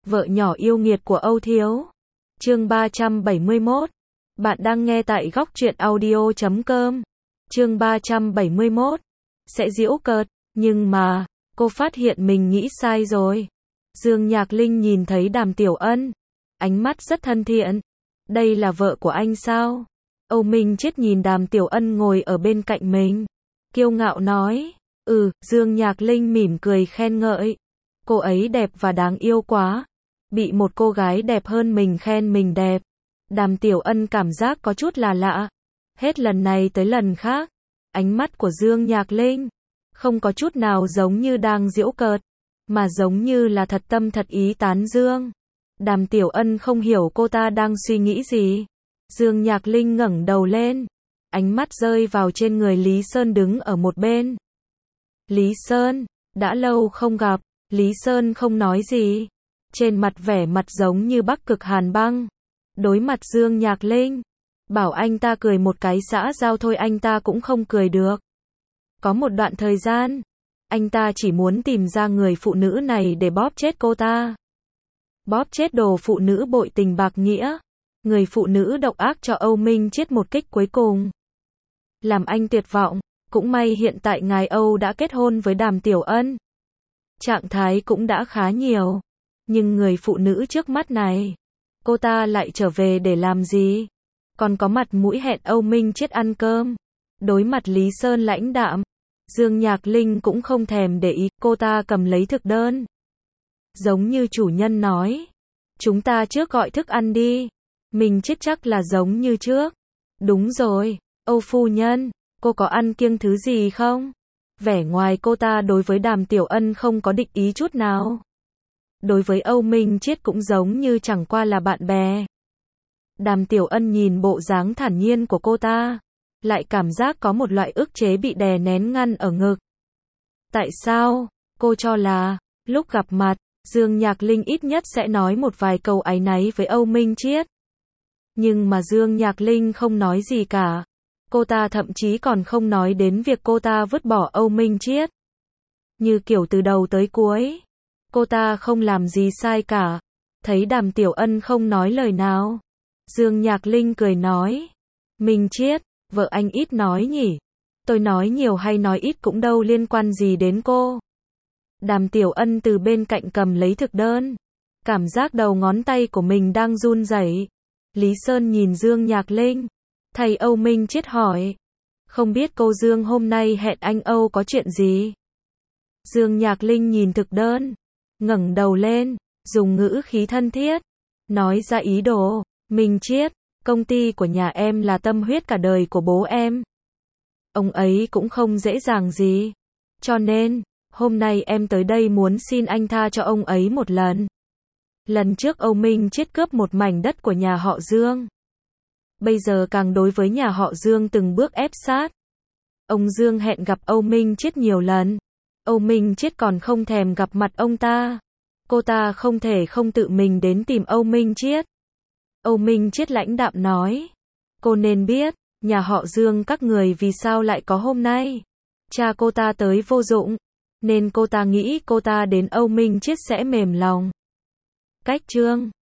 Vợ nhỏ yêu nghiệt của Âu Thiếu. Chương 371. Bạn đang nghe tại góc truyện audio.com. Chương 371. Sẽ giễu cợt, nhưng mà, cô phát hiện mình nghĩ sai rồi. Dương Nhạc Linh nhìn thấy Đàm Tiểu Ân, ánh mắt rất thân thiện. Đây là vợ của anh sao? Âu Minh Chiết nhìn Đàm Tiểu Ân ngồi ở bên cạnh mình, kiêu ngạo nói. Dương Nhạc Linh mỉm cười khen ngợi. Cô ấy đẹp và đáng yêu quá. Bị một cô gái đẹp hơn mình khen mình đẹp. Đàm Tiểu Ân cảm giác có chút là lạ. Hết lần này tới lần khác, ánh mắt của Dương Nhạc Linh không có chút nào giống như đang giễu cợt, mà giống như là thật tâm thật ý tán dương. Đàm Tiểu Ân không hiểu cô ta đang suy nghĩ gì. Dương Nhạc Linh ngẩng đầu lên, ánh mắt rơi vào trên người Lý Sơn đứng ở một bên. Lý Sơn, đã lâu không gặp. Lý Sơn không nói gì, trên mặt vẻ mặt giống như Bắc Cực hàn băng. Đối mặt Dương Nhạc Linh, bảo anh ta cười một cái xã giao thôi anh ta cũng không cười được. Có một đoạn thời gian, anh ta chỉ muốn tìm ra người phụ nữ này để bóp chết cô ta. Bóp chết đồ phụ nữ bội tình bạc nghĩa. Người phụ nữ độc ác cho Âu Minh Chiết một kích cuối cùng, làm anh tuyệt vọng. Cũng may hiện tại ngài Âu đã kết hôn với Đàm Tiểu Ân, trạng thái cũng đã khá nhiều. Nhưng người phụ nữ trước mắt này, cô ta lại trở về để làm gì? Còn có mặt mũi hẹn Âu Minh Chiết ăn cơm. Đối mặt Lý Sơn lãnh đạm, Dương Nhạc Linh cũng không thèm để ý. Cô ta cầm lấy thực đơn, giống như chủ nhân nói. Chúng ta trước gọi thức ăn đi. Mình chết chắc là giống như trước. Đúng rồi, Âu phu nhân, cô có ăn kiêng thứ gì không? Vẻ ngoài cô ta đối với Đàm Tiểu Ân không có địch ý chút nào. Đối với Âu Minh Chiết cũng giống như chẳng qua là bạn bè. Đàm Tiểu Ân nhìn bộ dáng thản nhiên của cô ta, lại cảm giác có một loại ức chế bị đè nén ngăn ở ngực. Tại sao? Cô cho là, lúc gặp mặt, Dương Nhạc Linh ít nhất sẽ nói một vài câu áy náy với Âu Minh Chiết. Nhưng mà Dương Nhạc Linh không nói gì cả. Cô ta thậm chí còn không nói đến việc cô ta vứt bỏ Âu Minh Chiết. Như kiểu từ đầu tới cuối, cô ta không làm gì sai cả. Thấy Đàm Tiểu Ân không nói lời nào, Dương Nhạc Linh cười nói. Minh Chiết, vợ anh ít nói nhỉ? Tôi nói nhiều hay nói ít cũng đâu liên quan gì đến cô. Đàm Tiểu Ân từ bên cạnh cầm lấy thực đơn, cảm giác đầu ngón tay của mình đang run rẩy. Lý Sơn nhìn Dương Nhạc Linh, thầy Âu Minh Chiết hỏi. Không biết cô Dương hôm nay hẹn anh Âu có chuyện gì? Dương Nhạc Linh nhìn thực đơn, ngẩng đầu lên, dùng ngữ khí thân thiết, nói ra ý đồ. Minh Chiết, công ty của nhà em là tâm huyết cả đời của bố em. Ông ấy cũng không dễ dàng gì. Cho nên, hôm nay em tới đây muốn xin anh tha cho ông ấy một lần. Lần trước Âu Minh Chiết cướp một mảnh đất của nhà họ Dương. Bây giờ càng đối với nhà họ Dương từng bước ép sát. Ông Dương hẹn gặp Âu Minh Chiết nhiều lần. Âu Minh Chiết còn không thèm gặp mặt ông ta. Cô ta không thể không tự mình đến tìm Âu Minh Chiết. Âu Minh Chiết lãnh đạm nói. Cô nên biết, nhà họ Dương các người vì sao lại có hôm nay. Cha cô ta tới vô dụng, nên cô ta nghĩ cô ta đến Âu Minh Chiết sẽ mềm lòng. Cách chương